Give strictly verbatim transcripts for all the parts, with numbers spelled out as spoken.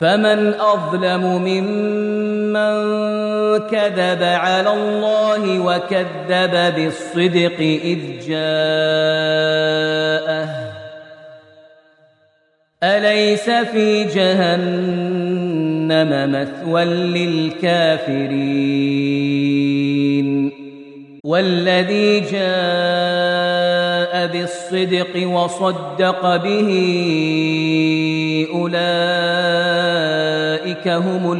فمن أظلم ممن كذب على الله وكذب بالصدق إذ جاءه أليس في جهنم مثوى للكافرين والذي جاء بالصدق وصدق به أولئك هم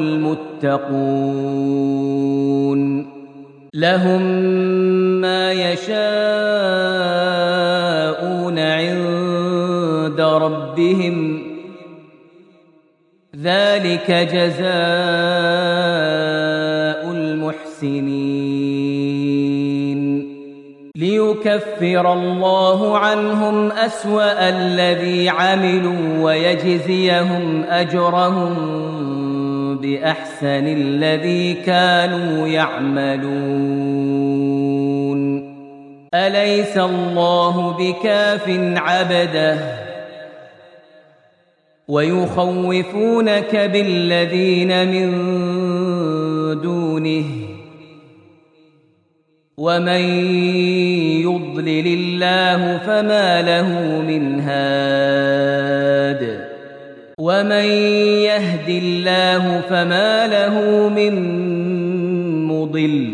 المتقون لهم ما يشاءون عند ربهم ذلك جزاء المحسنين ليكفر الله عنهم أسوأ الذي عملوا ويجزيهم أجرهم بأحسن الذي كانوا يعملون أليس الله بكاف عبده ويخوفونك بالذين من دونه ومن يضلل الله فما له من هاد ومن يهد الله فما له من مضل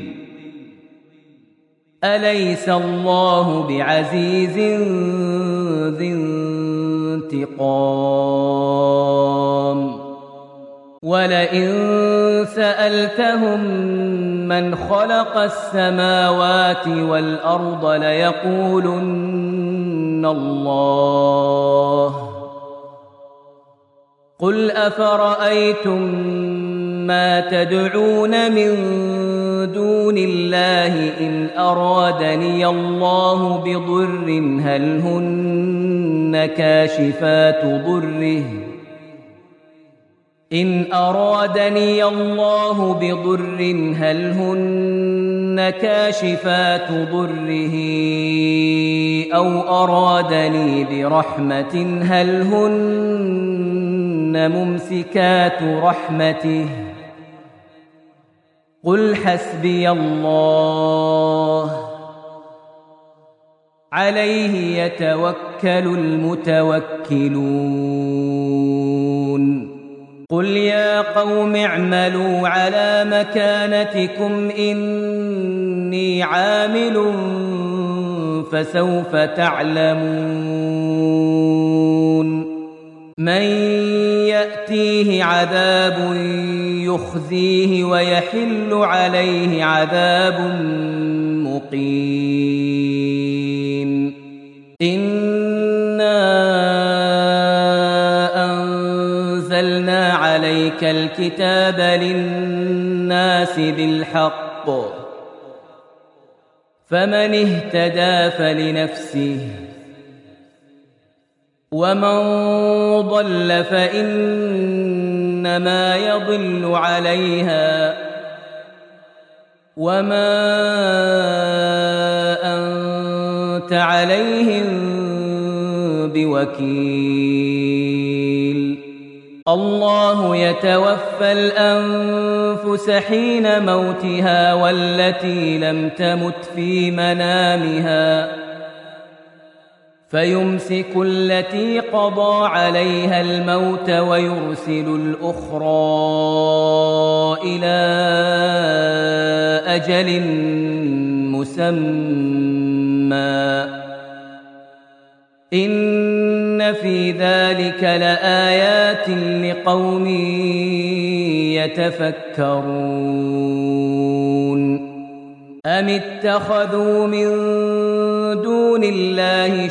أليس الله بعزيز ذي انتقام ولئن سألتهم من خلق السماوات والأرض ليقولن الله قل أفرأيتم ما تدعون من دون الله إن أرادني الله بضر هل هن كاشفات ضره إن أرادني الله بضر هل هن كاشفات ضره أو أرادني برحمة هل هن ممسكات رحمته قل حسبي الله عليه يتوكل المتوكلون قل يا قوم اعملوا على مكانتكم إني عامل فسوف تعلمون من يأتيه عذاب يخزيه ويحل عليه عذاب مقيم إنا أنزلنا عليك الكتاب للناس بالحق فمن اهتدى فلنفسه ومن ضل فإنما يضل عليها وما أنت عليهم بوكيل الله يتوفى الأنفس حين موتها والتي لم تمت في منامها فيمسك التي قضى عليها الموت ويرسل الأخرى إلى أجل مسمى إن في ذلك لآيات لقوم يتفكرون أم اتخذوا من دون الله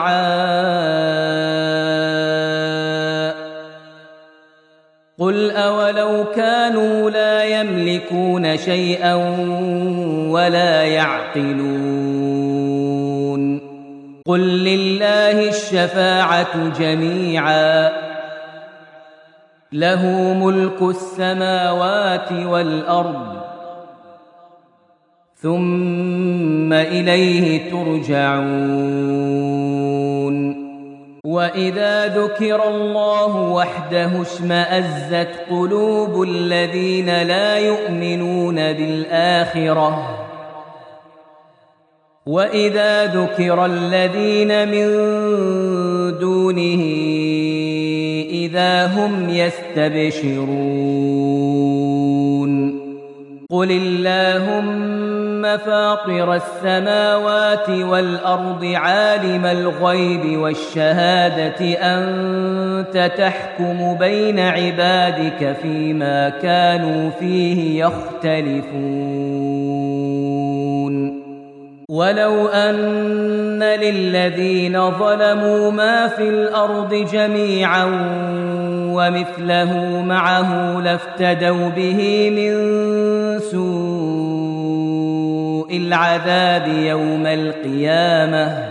شفعاء قل أولو كانوا لا يملكون شيئا ولا يعقلون قل لله الشفاعة جميعا له ملك السماوات والأرض ثم إليه ترجعون وإذا ذكر الله وحده اشمأزت قلوب الذين لا يؤمنون بالآخرة وإذا ذكر الذين من دونه إذا هم يستبشرون قل اللهم فاطر السماوات والأرض عالم الغيب والشهادة أنت تحكم بين عبادك فيما كانوا فيه يختلفون ولو أن للذين ظلموا ما في الأرض جميعا ومثله معه لافتدوا به من سوء العذاب يوم القيامة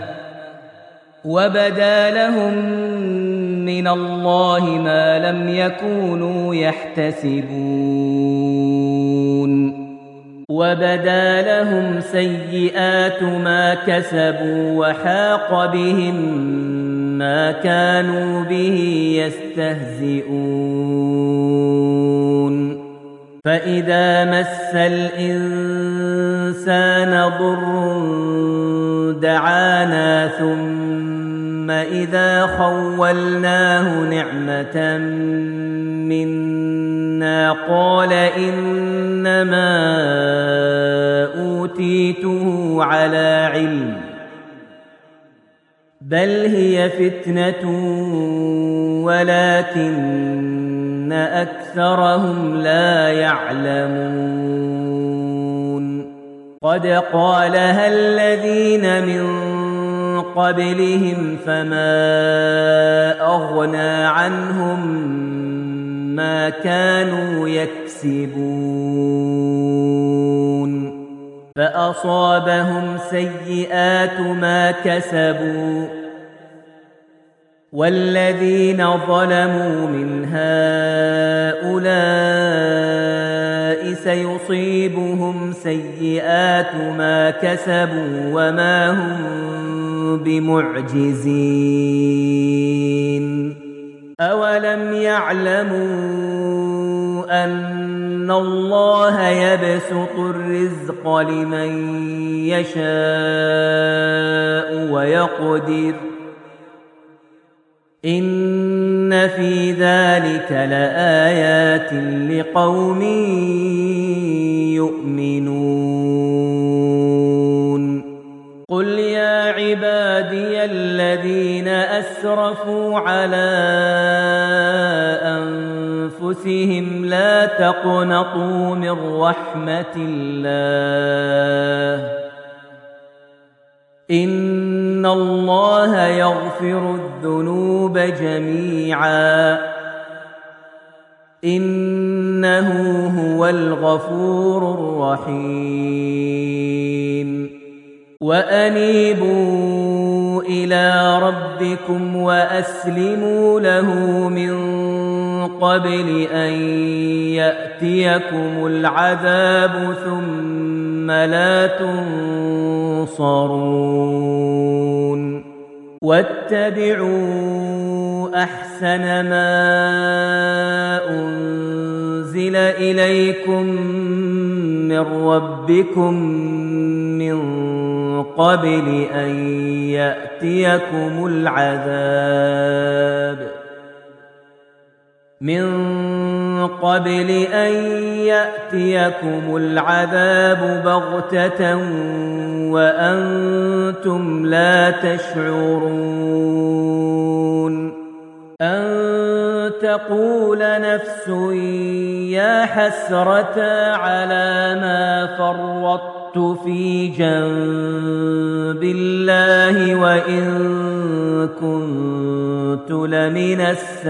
وبدا لهم من الله ما لم يكونوا يحتسبون وبدا لهم سيئات ما كسبوا وحاق بهم ما كانوا به يستهزئون فإذا مس الإنسان ضر دعانا ثم إذا خولناه نعمة منا قال إنما أوتيته على علم بل هي فتنة ولكن أكثرهم لا يعلمون قد قالها الذين من قبلهم فما أغنى عنهم ما كانوا يكسبون فأصابهم سيئات ما كسبوا والذين ظلموا من هؤلاء سيصيبهم سيئات ما كسبوا وما هم بمعجزين أولم يعلموا أن الله يبسط الرزق لمن يشاء ويقدر إن في ذلك لآيات لقوم يؤمنون قل يا عبادي الذين أسرفوا على أنفسهم لا تقنطوا من رحمة الله إن الله يغفر الذنوب جميعا إنه هو الغفور الرحيم وأنيبوا إلى ربكم وأسلموا له من قبل أن يأتيكم العذاب ثم لا تنصرون واتبعوا أحسن ما أنزل إليكم من ربكم من قبل أن يأتيكم العذاب من قبل أن يأتيكم العذاب بغتة وأنتم لا تشعرون أن تقول نفس يا حسرة على ما فرطت في جنب الله وإن كنت لمن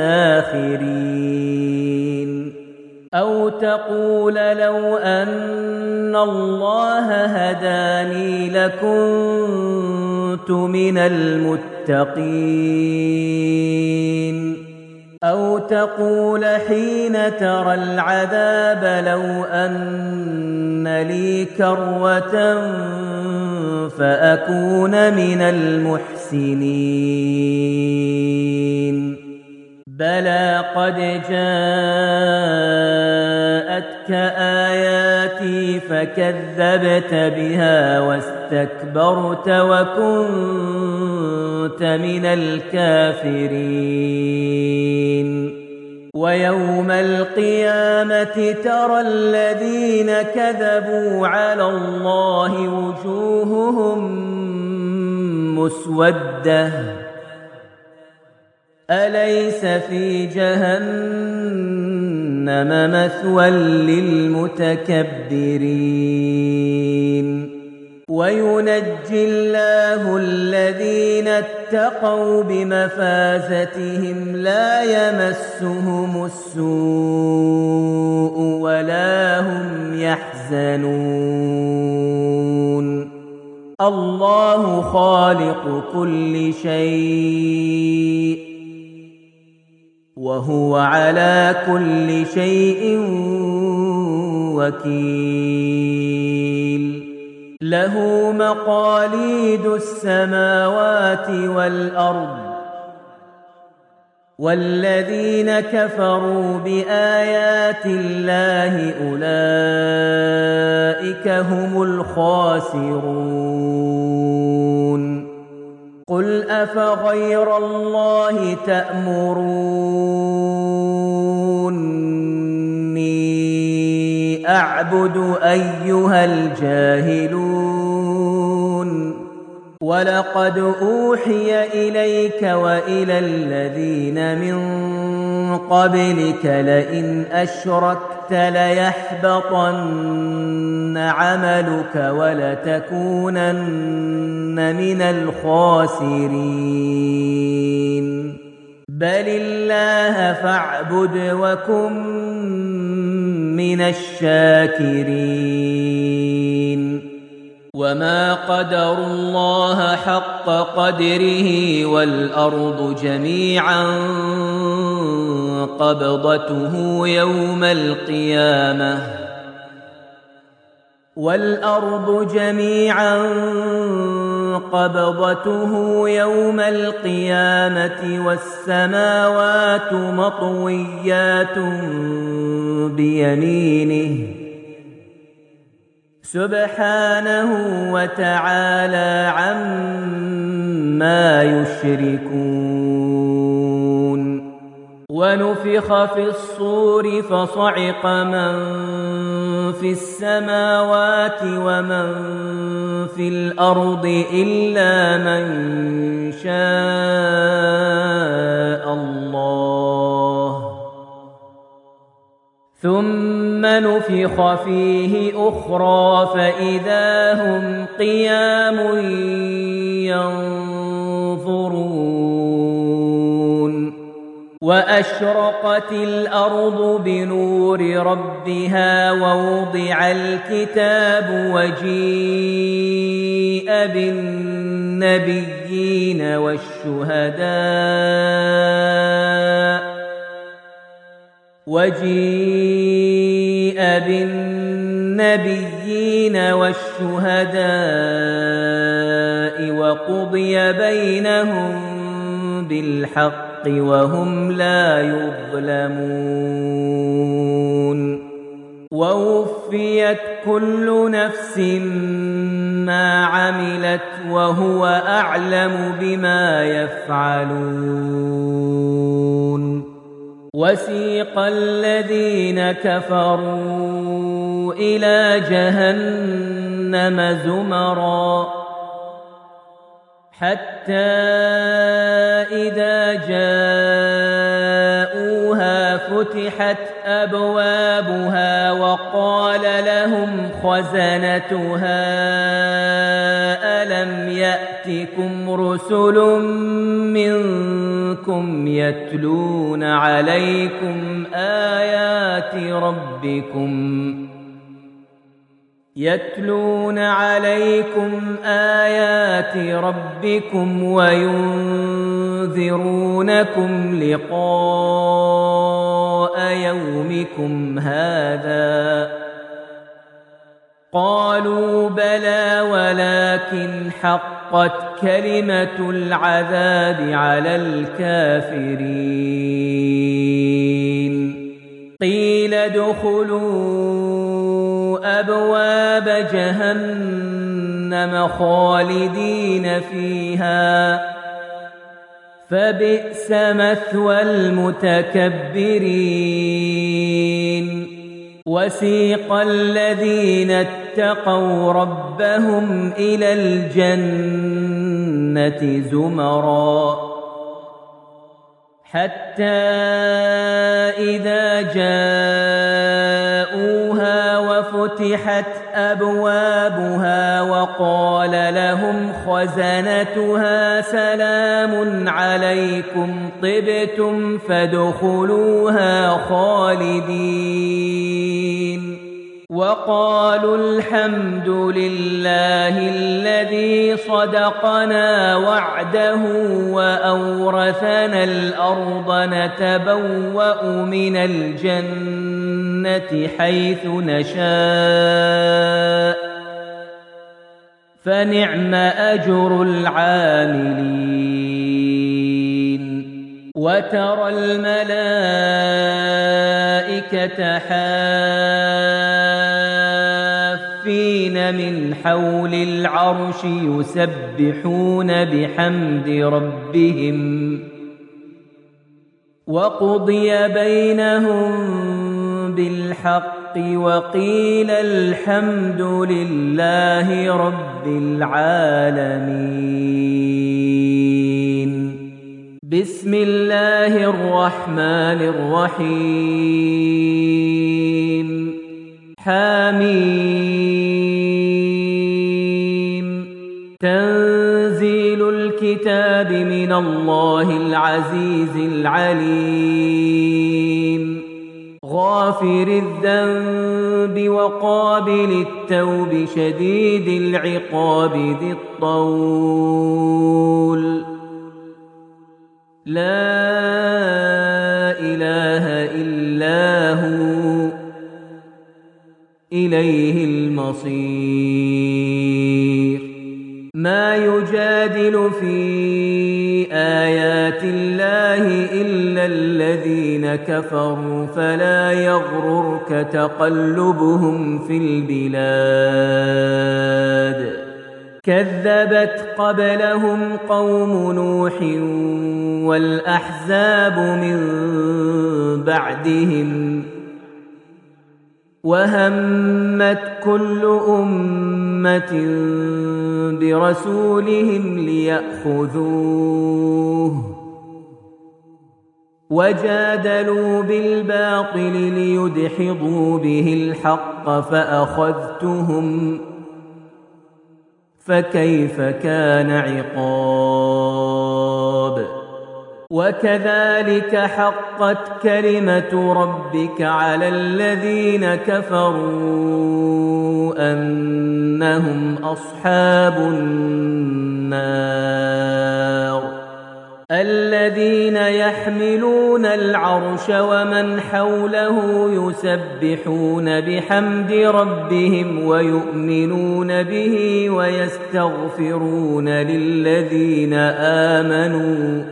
الساخرين أو تقول لو أن الله هداني لكنت من المتقين أو تقول حين ترى العذاب لو أن لي كرة فأكون من المحسنين بلى قد جاءتك آياتي فكذبت بها واستكبرت وكنت من الكافرين ويوم القيامة ترى الذين كذبوا على الله وجوههم مسودة أليس في جهنم مثوى للمتكبرين وينجي الله الذين اتقوا بمفازتهم لا يمسهم السوء ولا هم يحزنون الله خالق كل شيء وهو على كل شيء وكيل له مقاليد السماوات والأرض والذين كفروا بآيات الله أولئك هم الخاسرون قل أفغير الله تأمروني أعبد أيها الجاهلون ولقد أوحي إليك وإلى الذين من قبلك لئن أشركت ليحبطن عملك ولتكونن من الخاسرين بل الله فاعبد وكن من الشاكرين وما قدروا الله حق قدره والأرض جميعا قبضته يوم القيامة والأرض جميعا قبضته يوم القيامة والسماوات مطويات بيمينه سبحانه وتعالى عما يشركون ونفخ في الصور فصعق من في السماوات ومن في الأرض إلا من شاء الله ثم نفخ فيه أخرى فإذا هم قيام ينظرون وأشرقت الأرض بنور ربها ووضع الكتاب وجيء بالنبيين والشهداء وجيء بالنبيين والشهداء وقضي بينهم بالحق وهم لا يظلمون ووفيت كل نفس ما عملت وهو أعلم بما يفعلون وسيق الذين كفروا إلى جهنم زمرا حتى إذا جاءوها فتحت أبوابها وقال لهم خزنتها ألم يأتكم رسل منكم يتلون عليكم آيات ربكم يتلون عليكم آيات ربكم وينذرونكم لقاء يومكم هذا قالوا بلى ولكن حقت كلمة العذاب على الكافرين قيل ادخلوا أبواب جهنم خالدين فيها فبئس مثوى المتكبرين وسيق الذين اتقوا ربهم إلى الجنة زمرا حتى إذا جاءوها وفتحت أبوابها وقال لهم خزنتها سلام عليكم طبتم فادخلوها خالدين وقالوا الحمد لله الذي صدقنا وعده وأورثنا الأرض نتبوأ من الجنة حيث نشاء فنعم أجر العاملين وترى الملائكة حافين من حول العرش يسبحون بحمد ربهم وقضي بينهم بالحق وقيل الحمد لله رب العالمين بسم الله الرحمن الرحيم حميم تنزيل الكتاب من الله العزيز العليم غافر الذنب وقابل التوب شديد العقاب ذي الطول لا إله إلا هو إليه المصير ما يجادل في آيات الله إلا الذين كفروا فلا يغررك تقلبهم في البلاد كذبت قبلهم قوم نوح والأحزاب من بعدهم وهمت كل أمة برسولهم ليأخذوه وجادلوا بالباطل ليدحضوا به الحق فأخذتهم فكيف كان عقاب وكذلك حقت كلمة ربك على الذين كفروا أنهم أصحاب النار الذين يحملون العرش ومن حوله يسبحون بحمد ربهم ويؤمنون به ويستغفرون للذين آمنوا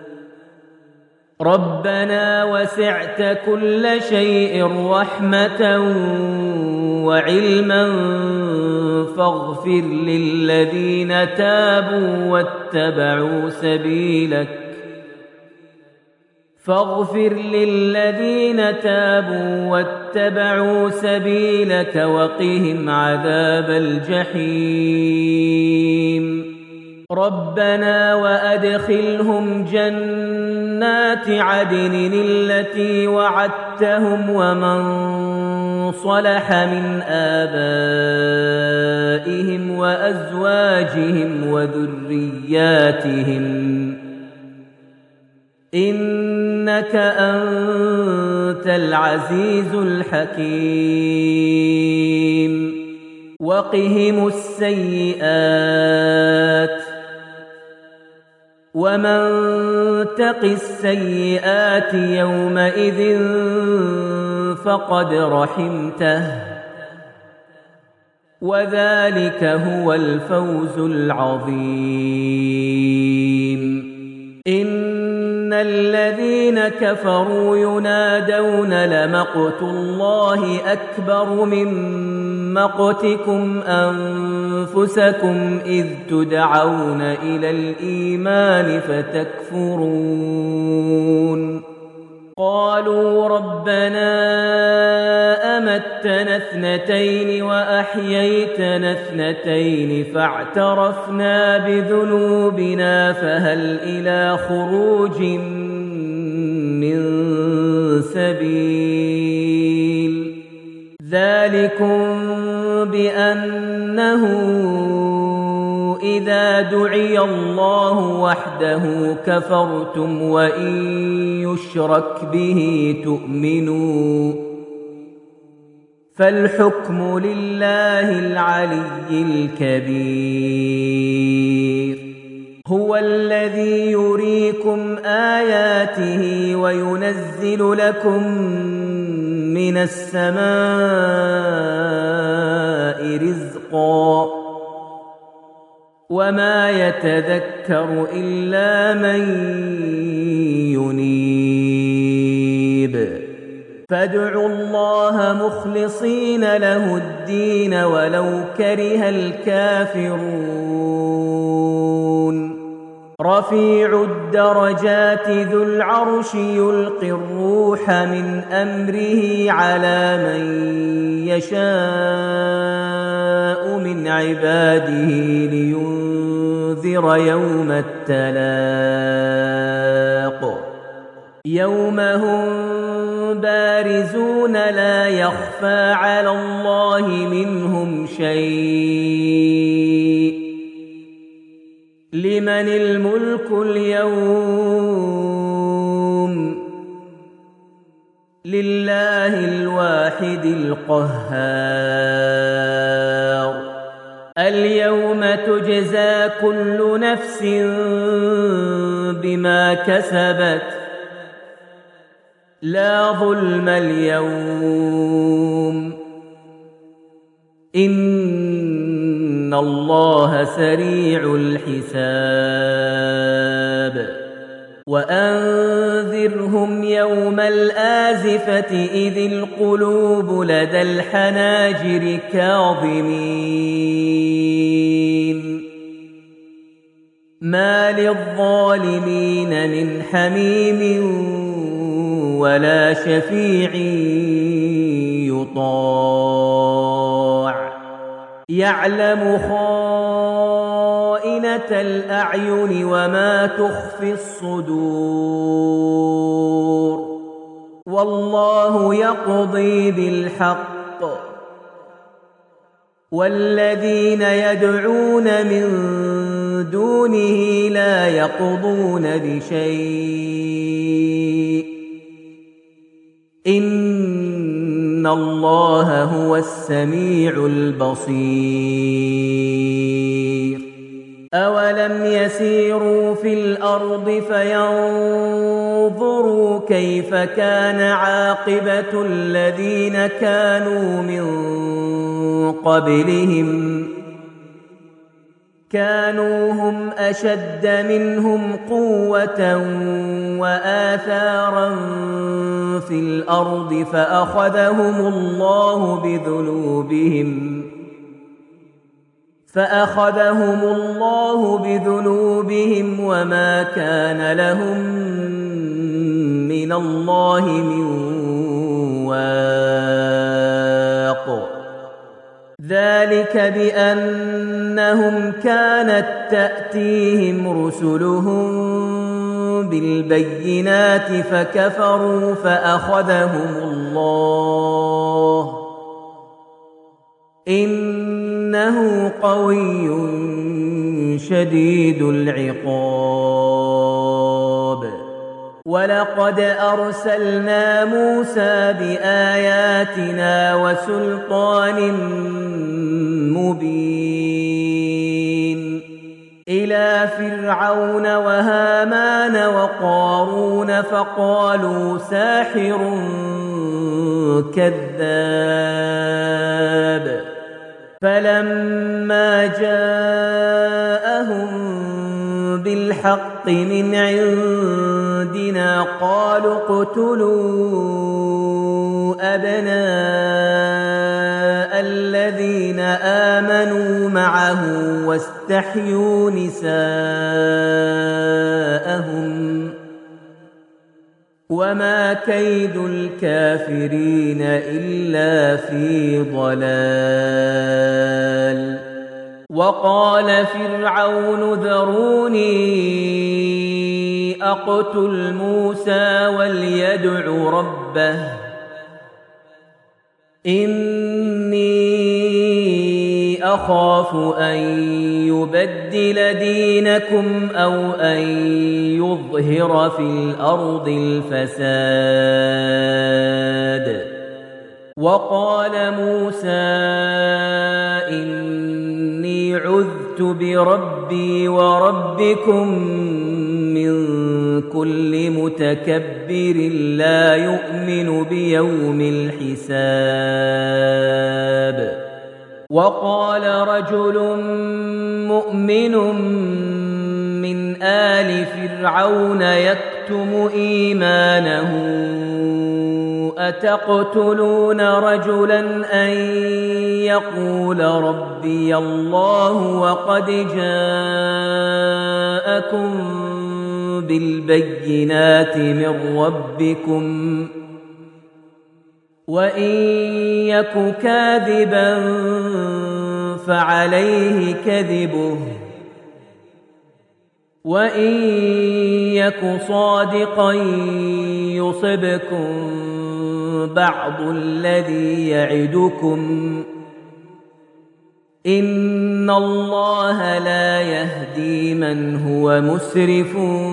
ربنا وسعت كل شيء رحمة وعلما فاغفر للذين تابوا واتبعوا سبيلك فاغفر للذين تابوا واتبعوا سبيلك وقهم عذاب الجحيم ربنا وأدخلهم جنات عدن التي وعدتهم ومن صلح من آبائهم وأزواجهم وذرياتهم إنك أنت العزيز الحكيم وقهم السيئات ومن تق السيئات يومئذ فقد رحمته وذلك هو الفوز العظيم. إن الذين كفروا ينادون لمقت الله أكبر من مقتكم أنفسكم إذ تدعون إلى الإيمان فتكفرون. قالوا ربنا أمتنا اثنتين وأحييتنا اثنتين فاعترفنا بذنوبنا فهل إلى خروج من سبيل. ذلكم بأنه إذا دعي الله وحده كفرتم وإن يشرك به تؤمنوا فالحكم لله العلي الكبير. هو الذي يريكم آياته وينزل لكم من السماء رزقا وما يتذكر إلا من ينيب. فادعوا الله مخلصين له الدين ولو كره الكافرون. رفيع الدرجات ذو العرش يلقي الروح من أمره على من يشاء من عباده لينذر يوم التلاق. يوم هم بارزون لا يخفى على الله منهم شيء. لمن الملك اليوم؟ لله الواحد القهار. اليوم تجزى كل نفس بما كسبت لا ظلم اليوم إن الله سريع الحساب. وأنذرهم يوم الآزفة إذ القلوب لدى الحناجر كاظمين ما للظالمين من حميم ولا شفيع يطاع. يعلم خائنة الأعين وما تخفي الصدور والله يقضي بالحق والذين يدعون من دونه لا يقضون بشيء إن الله هو السميع البصير. أولم يسيروا في الأرض فينظروا كيف كان عاقبة الذين كانوا من قبلهم كانوا هم أشد منهم قوة وآثارا في الأرض فأخذهم الله بذنوبهم فأخذهم الله بذنوبهم وما كان لهم من الله من واق. ذلك بأنهم كانت تأتيهم رسلهم بالبينات فكفروا فأخذهم الله إنه قوي شديد العقاب. ولقد أرسلنا موسى بآياتنا وسلطان مبين إلى فرعون وهامان وقارون فقالوا ساحر كذاب فلما جاءهم بالحق من عندنا قالوا اقتلوا أبناء الذين آمنوا معه واستحيوا نساءهم وما كيد الكافرين إلا في ضلال. وقال فرعون ذروني أقتل موسى وليدع ربه إني أخاف أن يبدل دينكم أو أن يظهر في الأرض الفساد. وقال موسى إني عذت بربي وربكم من كل متكبر لا يؤمن بيوم الحساب. وقال رجل مؤمن من آل فرعون يكتم إيمانه أتقتلون رجلا أن يقول ربي الله وقد جاءكم بالبينات من ربكم وإن يك كاذبا فعليه كذبه وإن يك صادقا يصبكم بعض الذي يعدكم إن الله لا يهدي من هو مسرف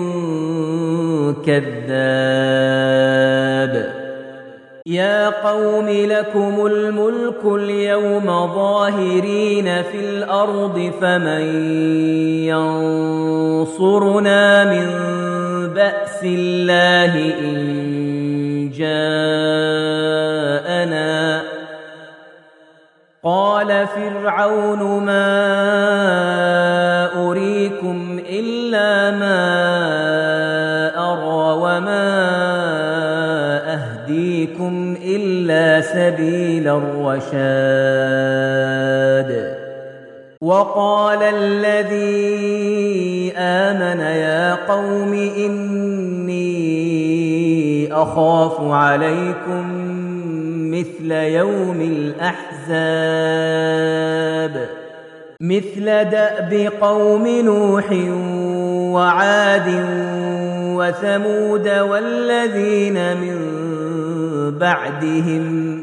كذاب. يا قوم لكم الملك اليوم ظاهرين في الأرض فمن ينصرنا من بأس الله إن جاءنا. قال فرعون ما أريكم إلا ما أرى وما أهديكم إلا سبيل الرشاد. وقال الذي آمن يا قوم إني أخاف عليكم مثل يوم الأحزاب مثل دأب قوم نوح وعاد وثمود والذين من بعدهم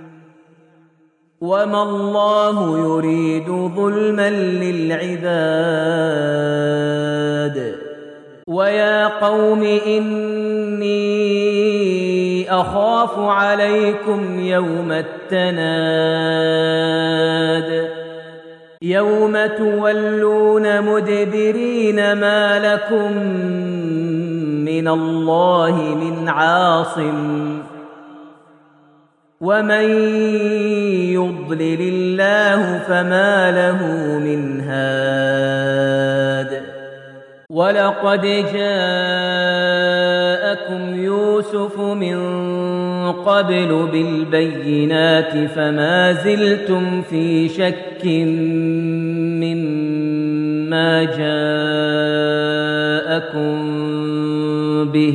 وما الله يريد ظلما للعباد. ويا قوم إني أخاف عليكم يوم التناد يوم تولون مدبرين ما لكم من الله من عاصم ومن يضلل الله فما له من هاد. ولقد جاءكم يوسف من قبل بالبينات فما زلتم في شك مما جاءكم به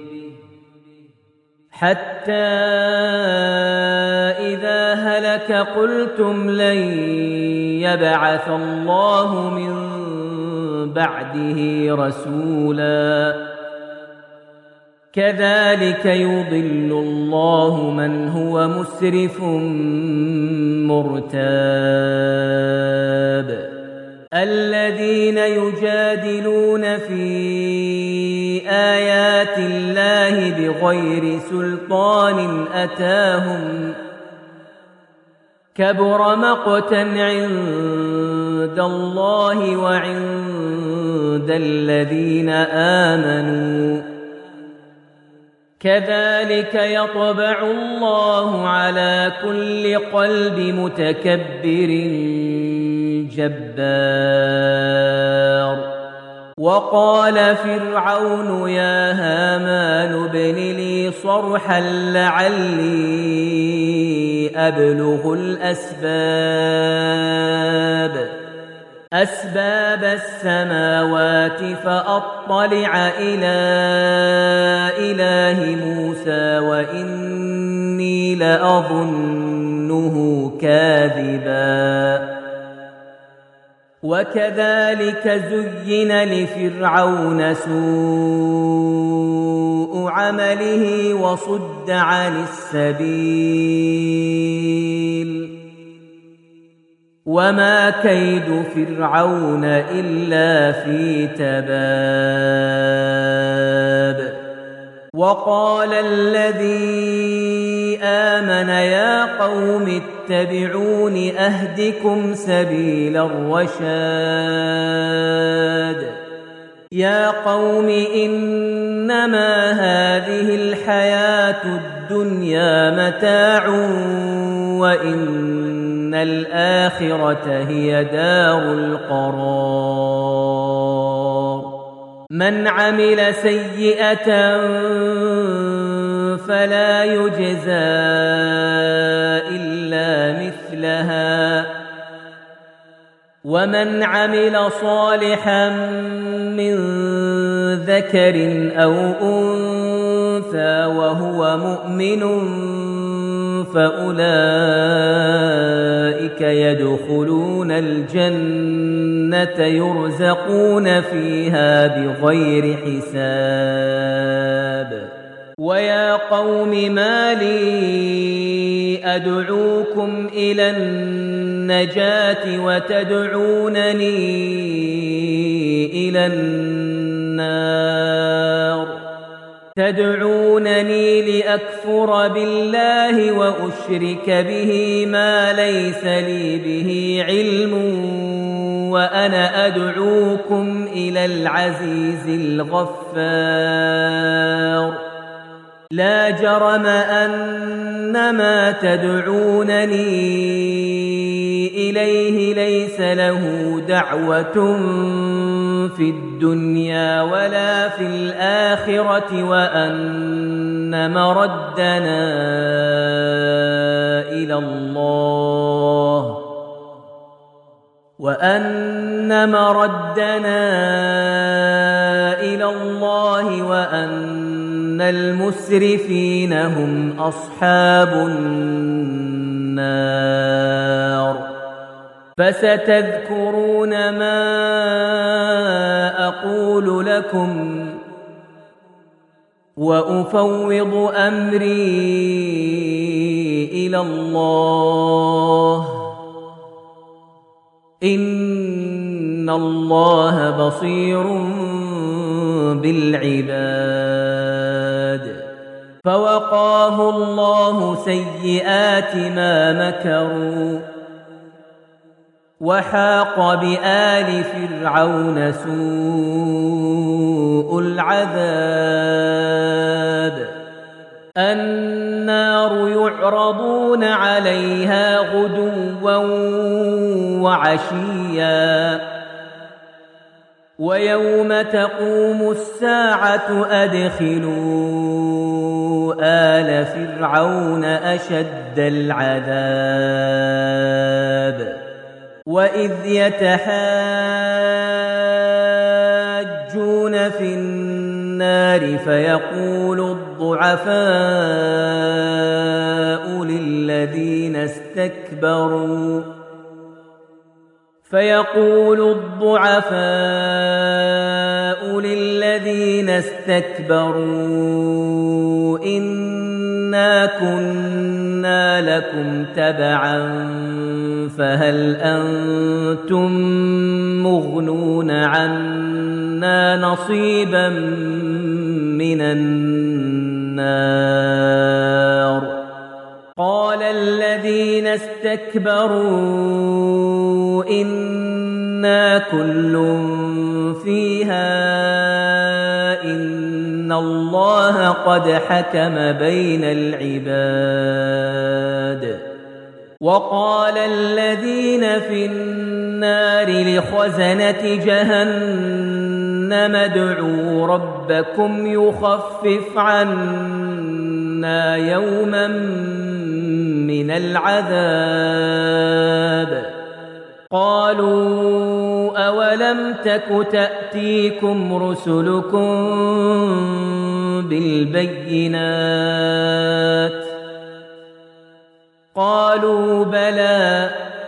حتى إذا هلك قلتم لن يبعث الله من بعده رسولا كذلك يضل الله من هو مسرف مرتاب. الذين يجادلون في آيات الله بغير سلطان أتاهم كبر مقتا عند الله وعند الذين آمنوا كذلك يطبع الله على كل قلب متكبر جبار. وقال فرعون يا هامان ابن لي صرحا لعلي أبلغ الأسباب أسباب السماوات فأطلع إلى إله موسى وإني لأظنه كاذبا. وكذلك زين لفرعون سوء عمله وصد عن السبيل وما كيد فرعون إلا في تباب. وقال الذي آمن يا قوم اتبعون أهدكم سبيل الرشاد. يا قوم إنما هذه الحياة الدنيا متاع وإن الآخرة هي دار القرار. من عمل سيئة فلا يجزى إلا مثلها ومن عمل صالحا من ذكر أو أنثى وهو مؤمن فأولئك يدخلون الجنة يرزقون فيها بغير حساب. ويا قوم ما لي أدعوكم إلى النجاة وتدعونني إلى النار تدعونني لأكفر بالله وأشرك به ما ليس لي به علم وأنا أدعوكم إلى العزيز الغفار. لا جرم أن ما تدعونني إليه ليس له دعوة في الدنيا ولا في الآخرة وأن مردنا إلى الله وأن مردنا إلى الله وأن المسرفين هم أصحاب النار. فستذكرون ما أقول لكم وأفوض أمري إلى الله إن الله بصير بالعباد. فوقاه الله سيئات ما مكروا وحاق بآل فرعون سوء العذاب. النار يعرضون عليها غدوا وعشيا ويوم تقوم الساعة أدخلوا آل فرعون أشد العذاب. وإذ يتحاجون في النار فيقول الضعفاء للذين استكبروا فيقول الضعفاء للذين استكبروا إنا كنا لكم تبعا فهل أنتم مغنون عنا نصيبا من النار. قال الذين استكبروا إنا كل فيها إن الله قد حكم بين العباد. وقال الذين في النار لخزنة جهنم ادعوا ربكم يخفف عنا يوما من العذاب. قالوا أولم تك تأتيكم رسلكم بالبينات؟ قالوا بلى.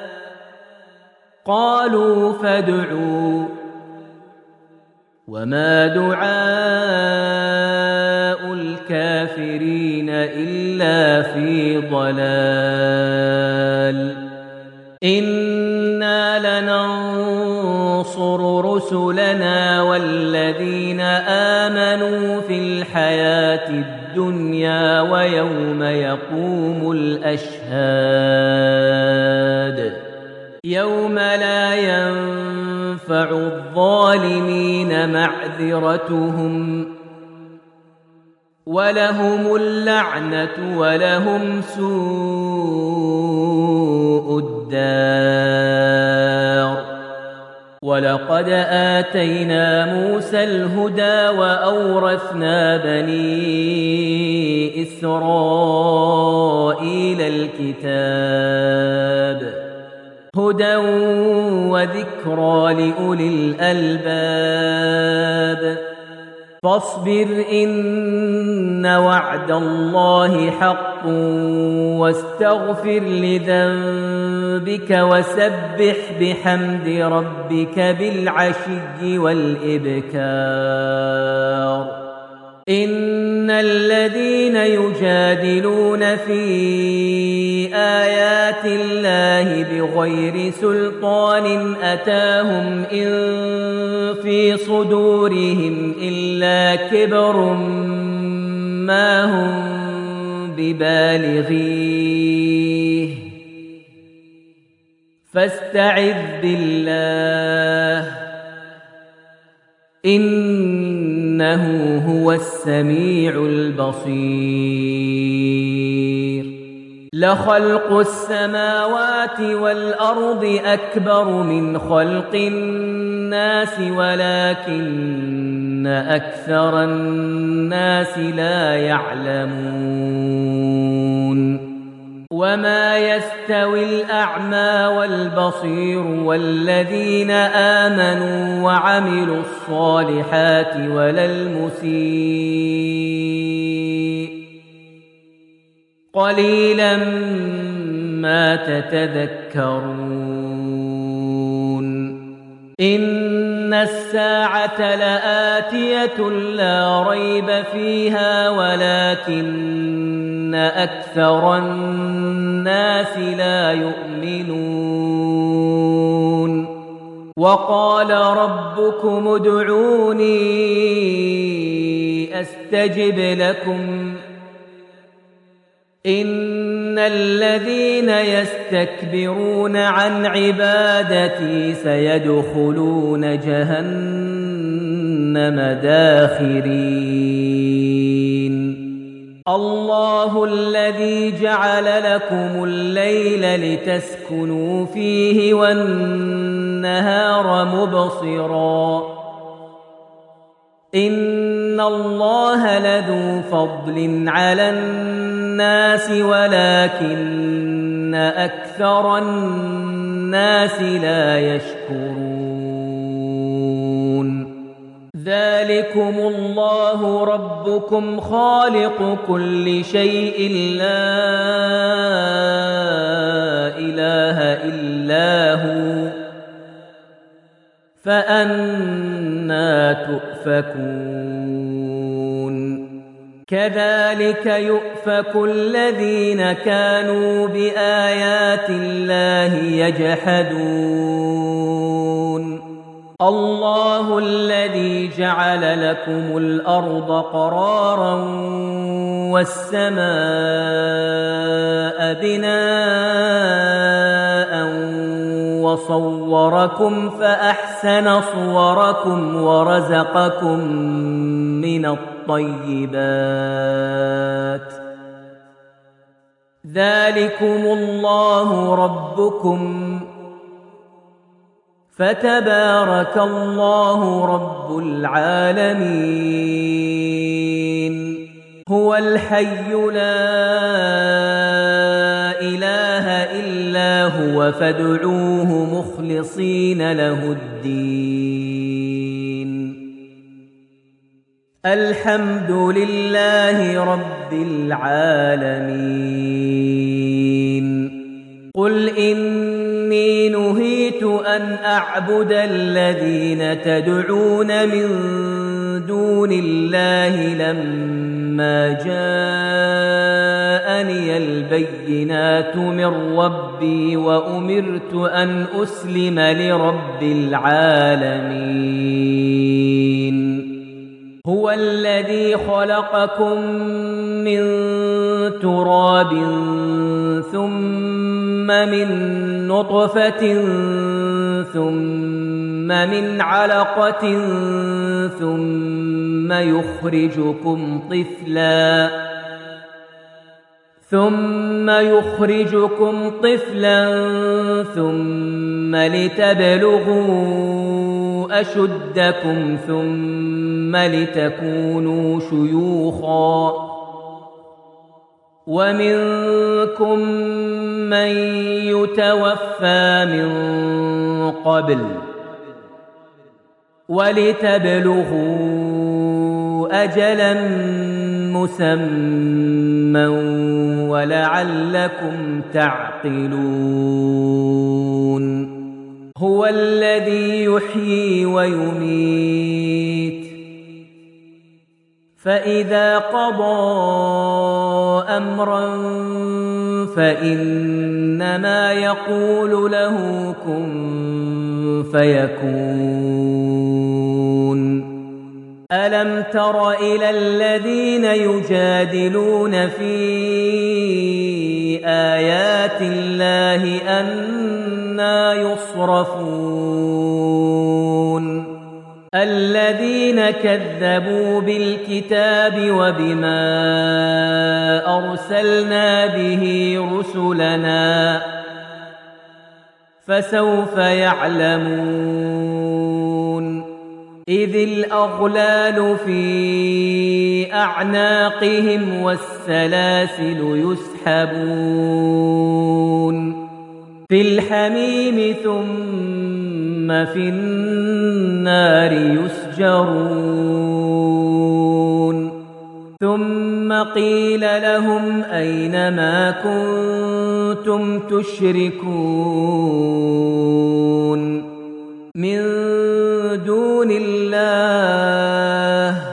قالوا فادعوا. وما دعاء الكافرين إلا في ضلال. إنا لننصر رسلنا والذين آمنوا في الحياة الدنيا ويوم يقوم الأشهاد. يوم لا ينفع الظالمين معذرتهم ولهم اللعنة ولهم سوء الدار. ولقد آتينا موسى الهدى وأورثنا بني إسرائيل الكتاب هدى وذكرى لأولي الألباب. فاصبر إن وعد الله حق واستغفر لذنبك وسبح بحمد ربك بالعشي والإبكار. إن الذين يجادلون في آيات الله بغير سلطان أتاهم إن في صدورهم إلا كبر ما هم ببالغيه فاستعذ بالله إنه هو السميع البصير. لخلق السماوات والأرض أكبر من خلق الناس ولكن أكثر الناس لا يعلمون. وما يستوي الأعمى والبصير والذين آمنوا وعملوا الصالحات ولا المسيء قليلا ما تتذكرون. إن الساعة لآتية لا ريب فيها ولكن أكثر الناس لا يؤمنون. وقال ربكم ادعوني أستجب لكم إن الذين يستكبرون عن عبادتي سيدخلون جهنم داخرين. الله الذي جعل لكم الليل لتسكنوا فيه والنهار مبصرا إن الله لذو فضل على الناس ولكن أكثر الناس لا يشكرون. ذلكم الله ربكم خالق كل شيء لا إله إلا هو فأنى تؤفكون. كذلك يؤفك الذين كانوا بآيات الله يجحدون. الله الذي جعل لكم الأرض قرارا والسماء بناء وصوركم فأحسن صوركم ورزقكم من من الطيبات ذلكم الله ربكم فتبارك الله رب العالمين هو الحي لا إله إلا هو فادعوه مخلصين له الدين الحمد لله رب العالمين قل إني نهيت أن أعبد الذين تدعون من دون الله لما جاءني البينات من ربي وأمرت أن أسلم لرب العالمين هو الذي خلقكم من تراب ثم من نطفة ثم من علقة ثم يخرجكم طفلا ثم يخرجكم طفلا ثم لتبلغوا أشدكم ثم لتكونوا شيوخا ومنكم من يتوفى من قبل ولتبلغوا أجلا مسمى ولعلكم تعقلون هو الذي يحيي ويميت فإذا قضى أمرا فإنما يقول له كن فيكون ألم تر إلى الذين يجادلون في آيات الله أنى يصرفون الذين كذبوا بالكتاب وبما أرسلنا به رسلنا فسوف يعلمون إذ الأغلال في أعناقهم والسلاسل يسحبون في الحميم ثم في النار يسجرون ثم قيل لهم أين ما كنتم تشركون من دون الله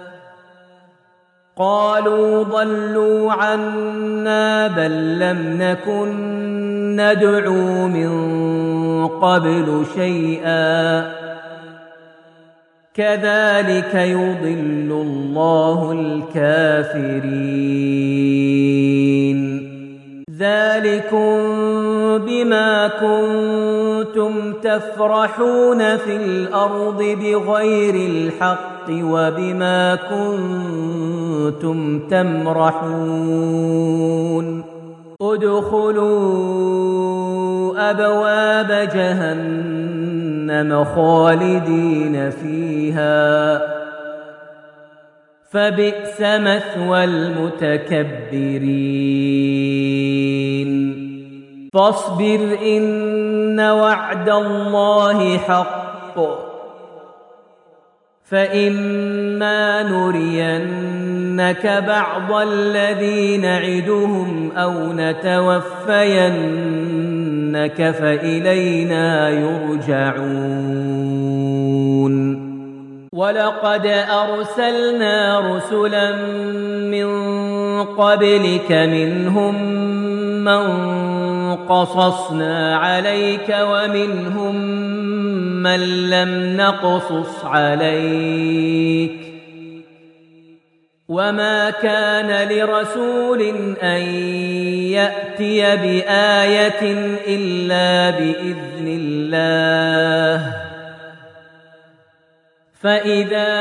قالوا ضلوا عنا بل لم نكن ندعو من قبل شيئا كذلك يضل الله الكافرين ذلكم بما كنتم تفرحون في الأرض بغير الحق وبما كنتم تمرحون ادخلوا أبواب جهنم خالدين فيها فبئس مثوى المتكبرين فاصبر إن وعد الله حق فإما نرينك بعض الذي نعدهم أو نتوفينك فإلينا يرجعون ولقد أرسلنا رسلا من قبلك منهم من قصصنا عليك ومنهم من لم نقصص عليك وما كان لرسول أن يأتي بآية إلا بإذن الله فإذا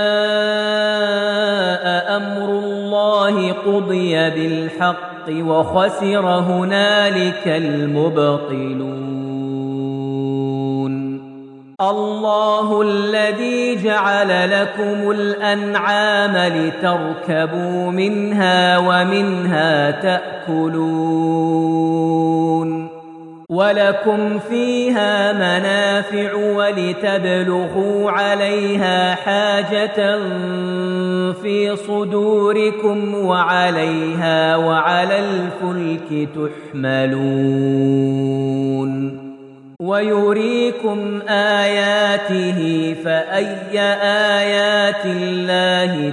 جاء أمر الله قضي بالحق وخسر هنالك المبطلون. الله الذي جعل لكم الأنعام لتركبوا منها ومنها تأكلون ولكم فيها منافع ولتبلغوا عليها حاجة في صدوركم وعليها وعلى الفلك تحملون ويريكم آياته فأي آيات الله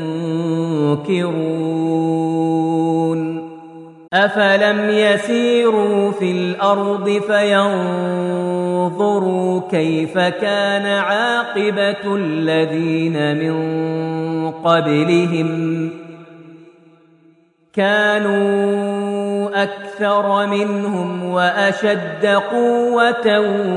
تنكرون أفلم يسيروا في الأرض فينظروا كيف كان عاقبة الذين من قبلهم كانوا أكثر منهم وأشد قوة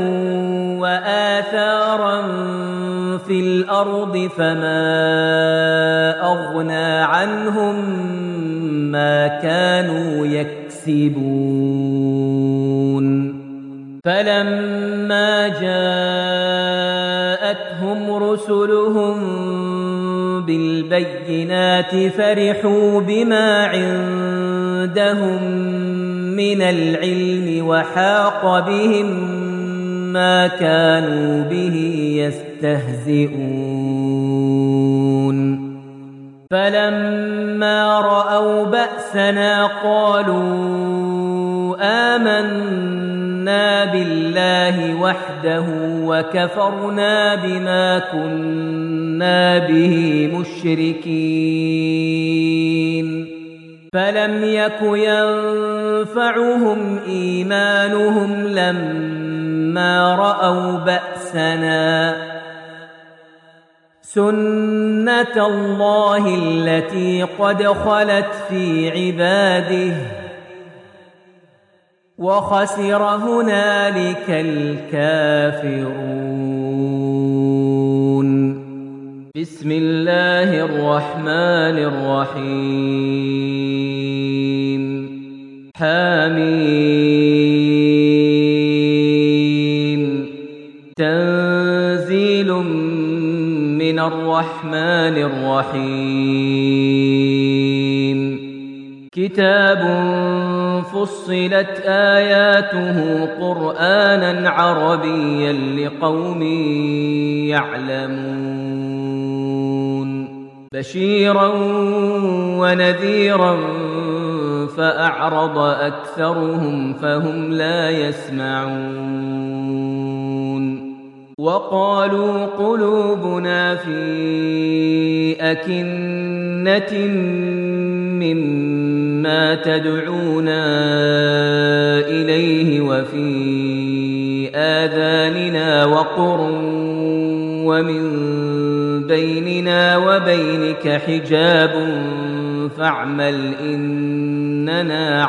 وآثارا في الأرض فما أغنى عنهم ما كانوا يكسبون فلما جاءتهم رسلهم بالبينات فرحوا بما عندهم من العلم وحاق بهم ما كانوا به يستهزئون فلما رأوا بأسنا قالوا آمنا بالله وحده وكفرنا بما كنا به مشركين فلم يك ينفعهم إيمانهم لما رأوا بأسنا سنة الله التي قد خلت في عباده وخسر هنالك الكافرون. بسم الله الرحمن الرحيم. حميم. تنزيل من الرحمن الرحيم. كتاب فصلت آياته قرآنا عربيا لقوم يعلمون بشيرا ونذيرا فأعرض أكثرهم فهم لا يسمعون وقالوا قلوبنا في أكنة مما تدعونا إليه وفي آذاننا وقر ومن بيننا وبينك حجاب فاعمل إننا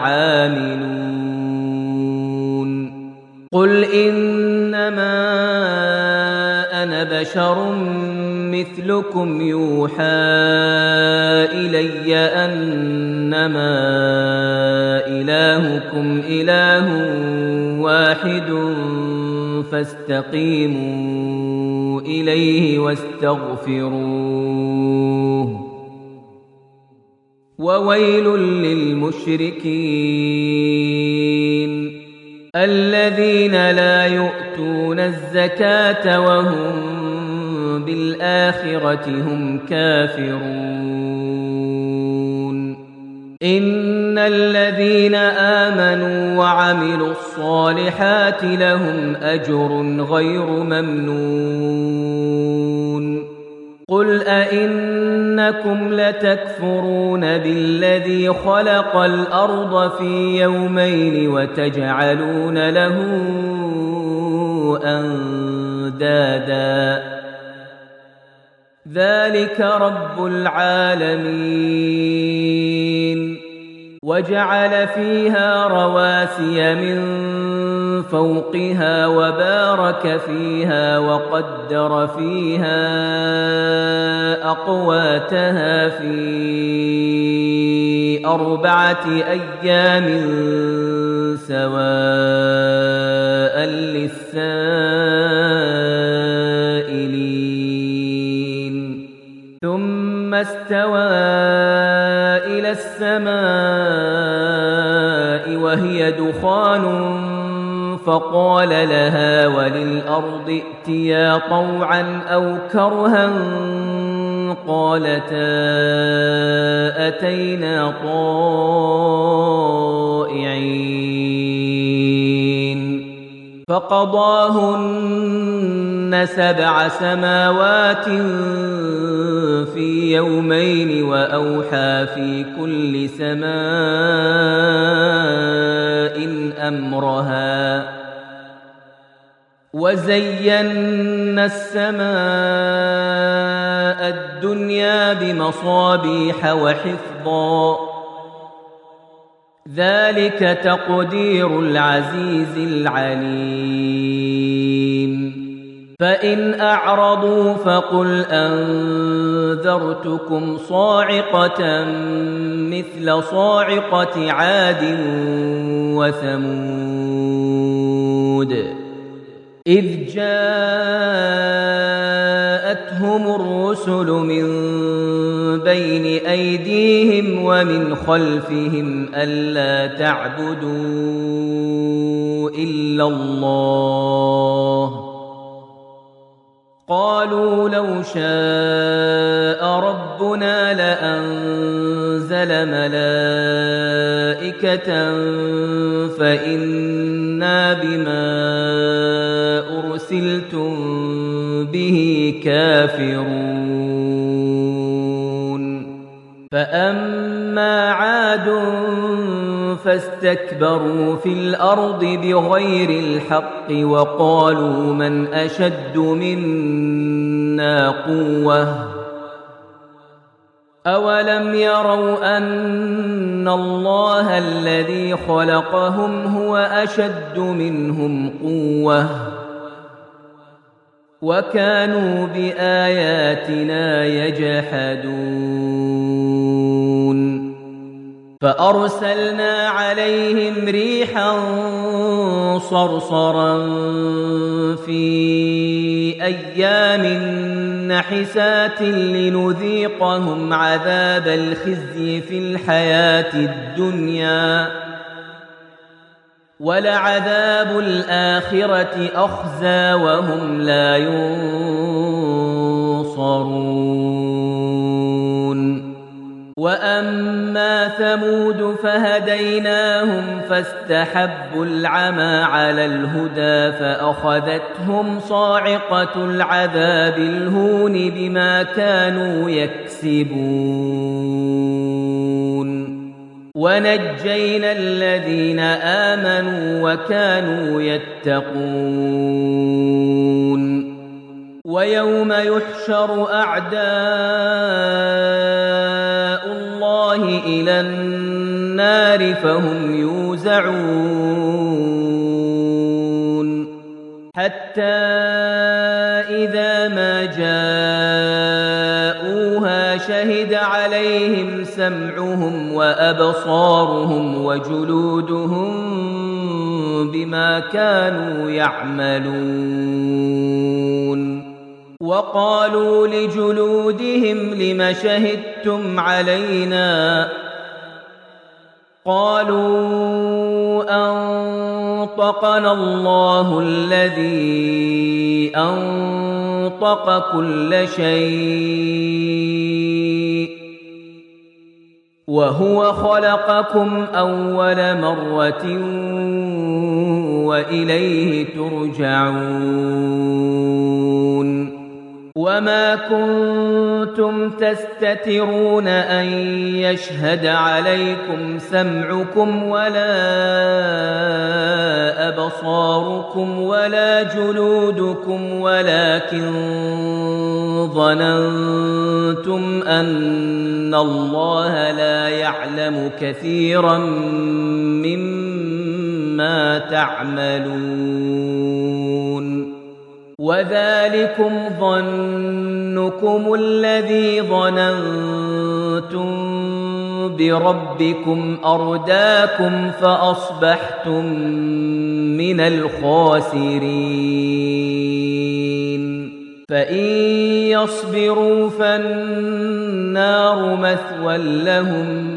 عاملون. قل إنما أنا بشر مثلكم يوحى إلي أنما إلهكم إله واحد فاستقيموا إليه واستغفروه وويل للمشركين الذين لا يؤتون الزكاة وهم بالآخرة هم كافرون. إن الذين آمنوا وعملوا الصالحات لهم أجر غير ممنون. قل أئنكم لتكفرون بالذي خلق الأرض في يومين وتجعلون له أندادا ذلك رب العالمين. وجعل فيها رواسي من فوقها وبارك فيها وقدر فيها أقواتها في أربعة أيام سواء للسائلين ثم استوى إلى السماء وهي دخان فقال لها وللأرض ائتيا طوعا أو كرها قالتا أتينا طائعين فقضاهن سبع سماوات في يومين وأوحى في كل سماء أمرها وزينا السماء الدنيا بمصابيح وحفظا ذلك تقدير العزيز العليم فإن أعرضوا فقل أنذرتكم صاعقة مثل صاعقة عاد وثمود إذ جاءتهم الرسل من بين أيديهم ومن خلفهم ألا تعبدوا إلا الله قالوا لو شاء ربنا لأنزل ملائكة فإنا بما أرسلتم به كافرون فأما عاد فاستكبروا في الأرض بغير الحق وقالوا من أشد منا قوة أولم يروا أن الله الذي خلقهم هو أشد منهم قوة وكانوا بآياتنا يجحدون فأرسلنا عليهم ريحا صرصرا في أيام نحسات لنذيقهم عذاب الخزي في الحياة الدنيا ولعذاب الآخرة أخزى وهم لا ينصرون وأما ثمود فهديناهم فاستحبوا العمى على الهدى فأخذتهم صاعقة العذاب الهون بما كانوا يكسبون ونجينا الذين آمنوا وكانوا يتقون ويوم يحشر أعداء الله إلى النار فهم يوزعون حتى إذا ما جاءوها شهد عليهم سمعهم وأبصارهم وجلودهم بما كانوا يعملون وقالوا لجلودهم لم شهدتم علينا قالوا أنطقنا الله الذي أنطق كل شيء وهو خلقكم أول مرة وإليه ترجعون وما كنتم تستترون أن يشهد عليكم سمعكم ولا أبصاركم ولا جلودكم ولكن ظننتم أن إن الله لا يعلم كثيرا مما تعملون وذلكم ظنكم الذي ظننتم بربكم أرداكم فأصبحتم من الخاسرين فإن يصبروا فالنار مثوى لهم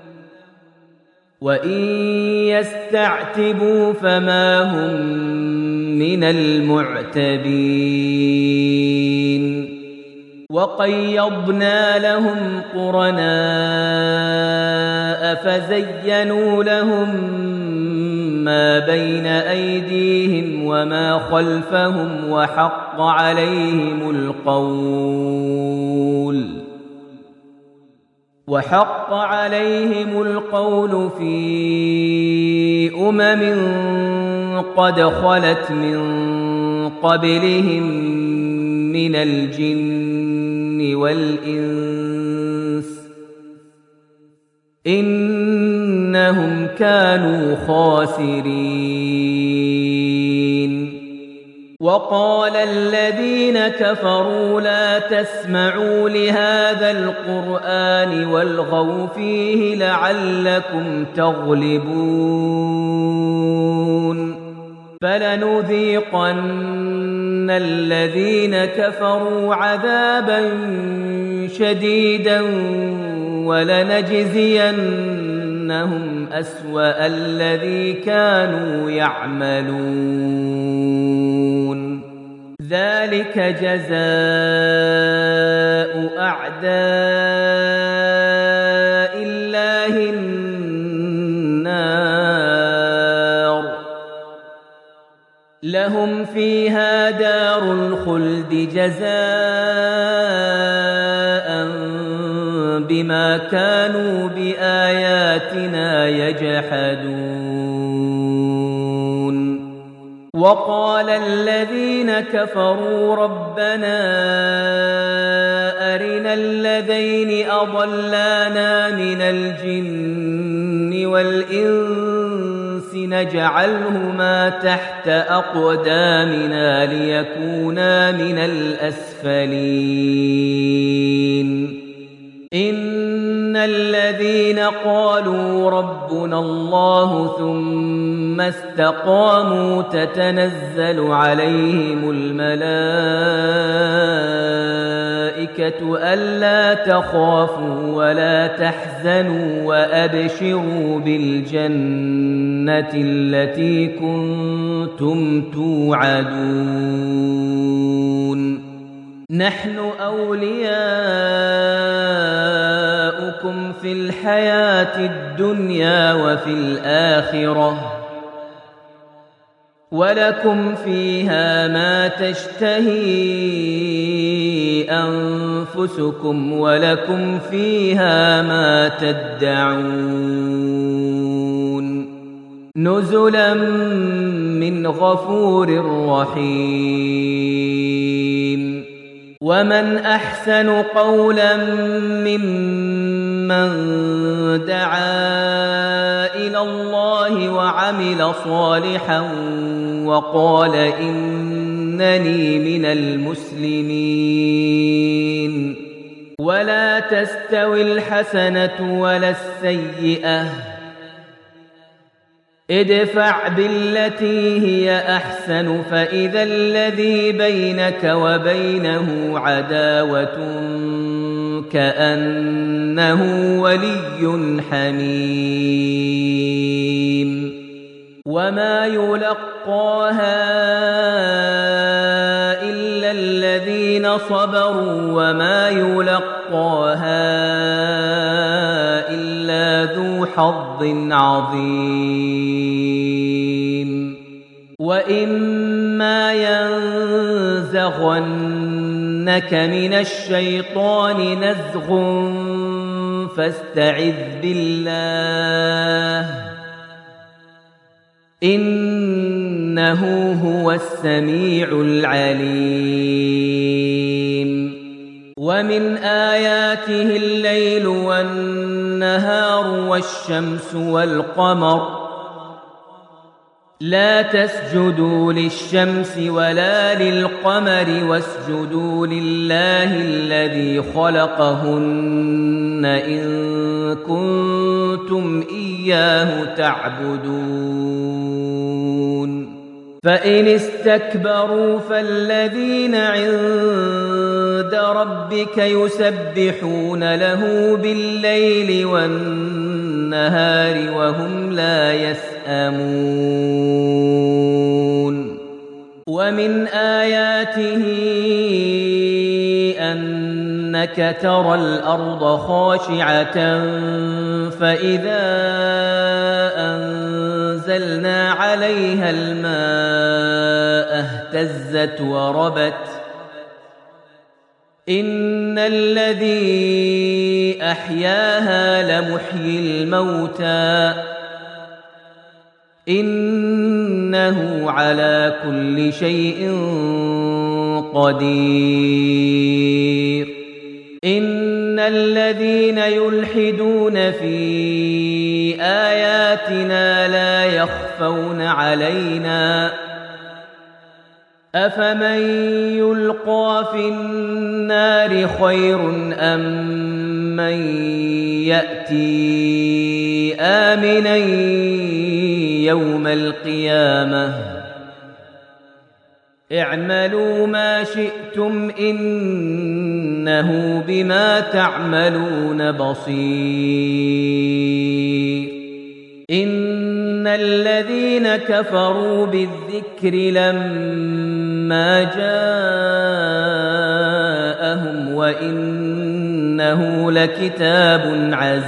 وإن يستعتبوا فما هم من المعتبين وقيضنا لهم قرناء فزينوا لهم ما بين أيديهم وما خلفهم وحق عليهم القول وحق عليهم القول في أمم قد خلت من قبلهم من الجن والإنس إنهم كانوا خاسرين وقال الذين كفروا لا تسمعوا لهذا القرآن والغوا فيه لعلكم تغلبون فلنذيقن الذين كفروا عذابا شديدا ولنجزينهم أسوأ الذي كانوا يعملون ذلك جزاء أعداء الله النار لهم فيها دار الخلد جزاء بما كانوا بآياتنا يجحدون وقال الذين كفروا ربنا أرنا الذين أضلانا من الجن والإنس نجعلهما تحت أقدامنا ليكونا من الأسفلين إن الذين قالوا ربنا الله ثم استقاموا تتنزل عليهم الملائكة ألا تخافوا ولا تحزنوا وأبشروا بالجنة التي كنتم توعدون نحن أولياؤكم في الحياة الدنيا وفي الآخرة ولكم فيها ما تشتهي أنفسكم ولكم فيها ما تدعون نزلا من غفور رحيم ومن أحسن قولا ممن دعا إلى الله وعمل صالحا وقال إنني من المسلمين ولا تستوي الحسنة ولا السيئة ادفع بالتي هي أحسن فإذا الذي بينك وبينه عداوة كأنه ولي حميم وما يلقاها إلا الذين صبروا وما يلقاها إلا ذو حظ عظيم وإما ينزغنك من الشيطان نزغ فاستعذ بالله إنه هو السميع العليم ومن آياته الليل والنهار والشمس والقمر لا تسجدوا للشمس ولا للقمر واسجدوا لله الذي خلقهن إن كنتم إياه تعبدون فإن استكبروا فالذين عند ربك يسبحون له بالليل والنهار وهم لا يسأمون ومن آياته أنك ترى الأرض خاشعة فإذا أنزلنا عليها الماء اهتزت وربت إن الذي أحياها لمحيي الموتى إنه على كل شيء قدير إن الذين يلحدون في آياتنا لا يخفون علينا أفمن يلقى في النار خير أم من يأتي آمنا يوم القيامة اعملوا ما شئتم إنه بما تعملون بصير إن الذين كفروا بالذكر لما جاءهم وإنه لكتاب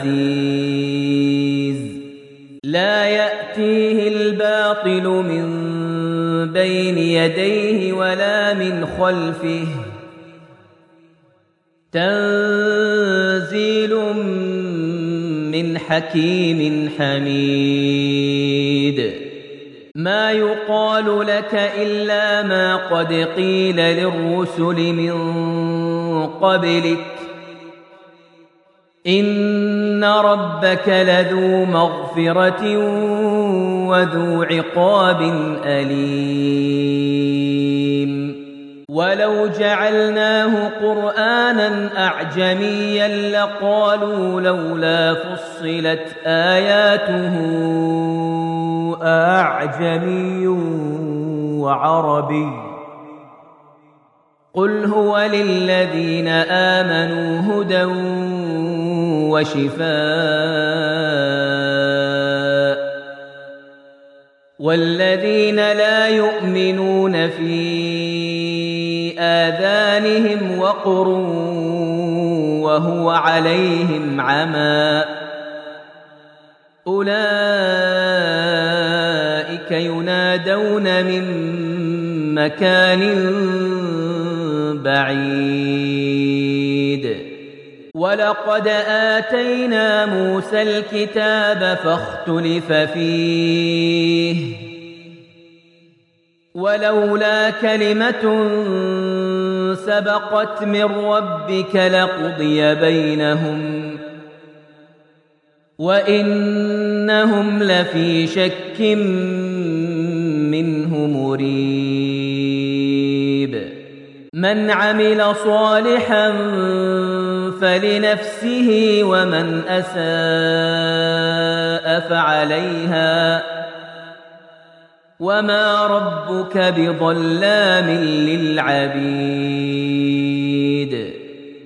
عزيز لا يأتيه الباطل من بين يديه ولا من خلفه تنزيل من حكيم حميد ما يقال لك إلا ما قد قيل للرسل من قبلك إن ربك لذو مغفرة وذو عقاب أليم ولو جعلناه قرآنا أعجميا لقالوا لولا فصلت آياته أعجمي وعربي قل هو للذين آمنوا هدى وشفاء والذين لا يؤمنون في آذانهم وقر وهو عليهم عمى أولئك ينادون من مكان بعيد ولقد آتينا موسى الكتاب فاختلف فيه ولولا كلمة سبقت من ربك لقضي بينهم وإنهم لفي شك منه مريب من عمل صالحا فلنفسه ومن أساء فعليها وما ربك بظلام للعبيد